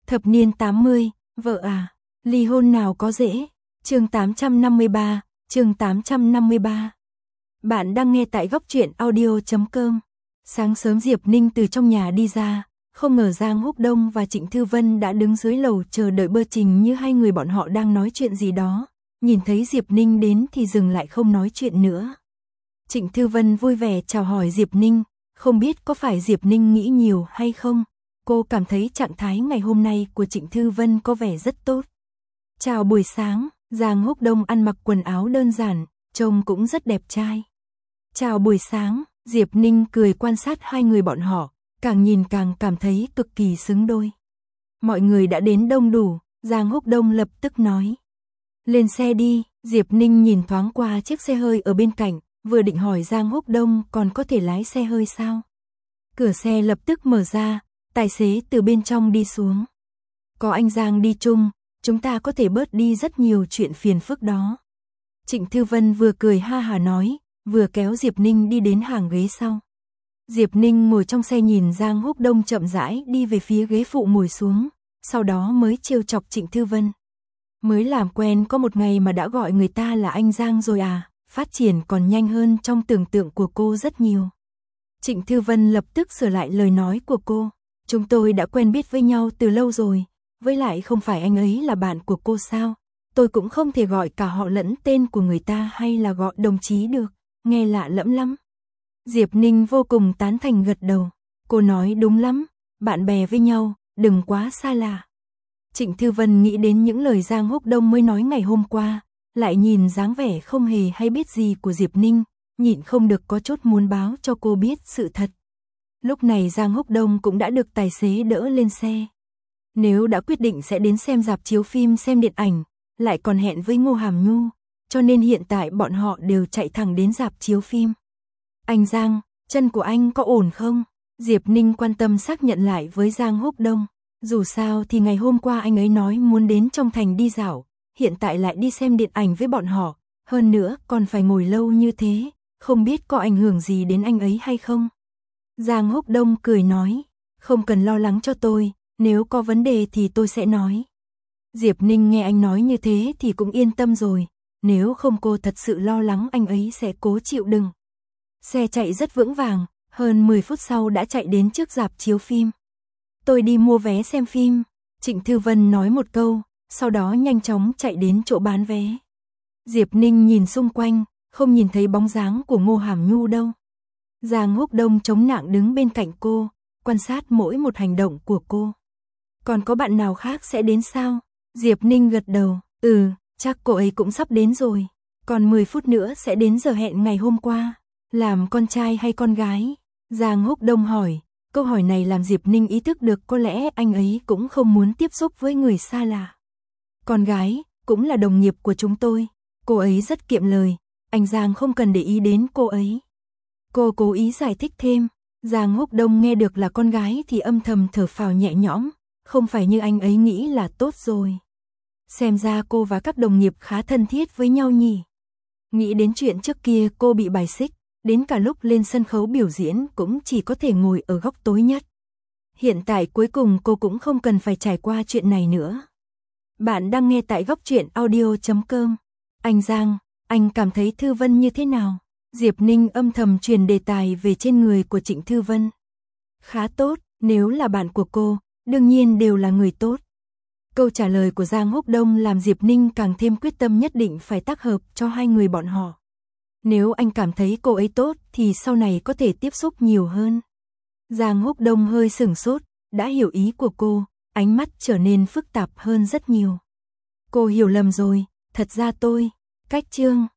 Thập niên 80, vợ à, ly hôn nào có dễ. Chương 853, chương 853. Bạn đang nghe tại góc truyện audio.com. Sáng sớm Diệp Ninh từ trong nhà đi ra, không ngờ Giang Húc Đông và Trịnh Thư Vân đã đứng dưới lầu chờ đợi bơ trình như hai người bọn họ đang nói chuyện gì đó. Nhìn thấy Diệp Ninh đến thì dừng lại không nói chuyện nữa. Trịnh Thư Vân vui vẻ chào hỏi Diệp Ninh, không biết có phải Diệp Ninh nghĩ nhiều hay không. Cô cảm thấy trạng thái ngày hôm nay của Trịnh Thư Vân có vẻ rất tốt. Chào buổi sáng, Giang Húc Đông ăn mặc quần áo đơn giản, trông cũng rất đẹp trai. Chào buổi sáng, Diệp Ninh cười quan sát hai người bọn họ, càng nhìn càng cảm thấy cực kỳ xứng đôi. Mọi người đã đến đông đủ, Giang Húc Đông lập tức nói. Lên xe đi, Diệp Ninh nhìn thoáng qua chiếc xe hơi ở bên cạnh, vừa định hỏi Giang Húc Đông còn có thể lái xe hơi sao. Cửa xe lập tức mở ra, tài xế từ bên trong đi xuống. Có anh Giang đi chung, chúng ta có thể bớt đi rất nhiều chuyện phiền phức đó. Trịnh Thư Vân vừa cười ha hả nói, vừa kéo Diệp Ninh đi đến hàng ghế sau. Diệp Ninh ngồi trong xe nhìn Giang Húc Đông chậm rãi đi về phía ghế phụ ngồi xuống, sau đó mới trêu chọc Trịnh Thư Vân. Mới làm quen có một ngày mà đã gọi người ta là anh Giang rồi à, phát triển còn nhanh hơn trong tưởng tượng của cô rất nhiều. Trịnh Thư Vân lập tức sửa lại lời nói của cô. Chúng tôi đã quen biết với nhau từ lâu rồi, với lại không phải anh ấy là bạn của cô sao, tôi cũng không thể gọi cả họ lẫn tên của người ta hay là gọi đồng chí được, nghe lạ lẫm lắm. Diệp Ninh vô cùng tán thành gật đầu, cô nói đúng lắm, bạn bè với nhau, đừng quá xa lạ. Trịnh Thư Vân nghĩ đến những lời Giang Húc Đông mới nói ngày hôm qua, lại nhìn dáng vẻ không hề hay biết gì của Diệp Ninh, nhịn không được có chút muốn báo cho cô biết sự thật. Lúc này Giang Húc Đông cũng đã được tài xế đỡ lên xe. Nếu đã quyết định sẽ đến xem rạp chiếu phim xem điện ảnh, lại còn hẹn với Ngô Hàm Nhu, cho nên hiện tại bọn họ đều chạy thẳng đến rạp chiếu phim. Anh Giang, chân của anh có ổn không? Diệp Ninh quan tâm xác nhận lại với Giang Húc Đông. Dù sao thì ngày hôm qua anh ấy nói muốn đến trong thành đi dạo, hiện tại lại đi xem điện ảnh với bọn họ, hơn nữa còn phải ngồi lâu như thế, không biết có ảnh hưởng gì đến anh ấy hay không? Giang Húc Đông cười nói, không cần lo lắng cho tôi, nếu có vấn đề thì tôi sẽ nói. Diệp Ninh nghe anh nói như thế thì cũng yên tâm rồi, nếu không cô thật sự lo lắng anh ấy sẽ cố chịu đựng. Xe chạy rất vững vàng, hơn 10 phút sau đã chạy đến trước rạp chiếu phim. Tôi đi mua vé xem phim, Trịnh Thư Vân nói một câu, sau đó nhanh chóng chạy đến chỗ bán vé. Diệp Ninh nhìn xung quanh, không nhìn thấy bóng dáng của Ngô Hàm Nhu đâu. Giang Húc Đông chống nạng đứng bên cạnh cô, quan sát mỗi một hành động của cô. Còn có bạn nào khác sẽ đến sao? Diệp Ninh gật đầu, chắc cô ấy cũng sắp đến rồi. Còn 10 phút nữa sẽ đến giờ hẹn ngày hôm qua. Làm con trai hay con gái? Giang Húc Đông hỏi. Câu hỏi này làm Diệp Ninh ý thức được có lẽ anh ấy cũng không muốn tiếp xúc với người xa lạ. Con gái, cũng là đồng nghiệp của chúng tôi. Cô ấy rất kiệm lời, anh Giang không cần để ý đến cô ấy. Cô cố ý giải thích thêm. Giang Húc Đông nghe được là con gái thì âm thầm thở phào nhẹ nhõm, không phải như anh ấy nghĩ là tốt rồi. Xem ra cô và các đồng nghiệp khá thân thiết với nhau nhỉ. Nghĩ đến chuyện trước kia cô bị bài xích, đến cả lúc lên sân khấu biểu diễn cũng chỉ có thể ngồi ở góc tối nhất. Hiện tại cuối cùng cô cũng không cần phải trải qua chuyện này nữa. Bạn đang nghe tại góc truyện audio.com. Anh Giang, anh cảm thấy Thư Vân như thế nào? Diệp Ninh âm thầm truyền đề tài về trên người của Trịnh Thư Vân. Khá tốt, nếu là bạn của cô, đương nhiên đều là người tốt. Câu trả lời của Giang Húc Đông làm Diệp Ninh càng thêm quyết tâm nhất định phải tác hợp cho hai người bọn họ. Nếu anh cảm thấy cô ấy tốt thì sau này có thể tiếp xúc nhiều hơn. Giang Húc Đông hơi sửng sốt, đã hiểu ý của cô, ánh mắt trở nên phức tạp hơn rất nhiều. Cô hiểu lầm rồi, thật ra tôi, cách chương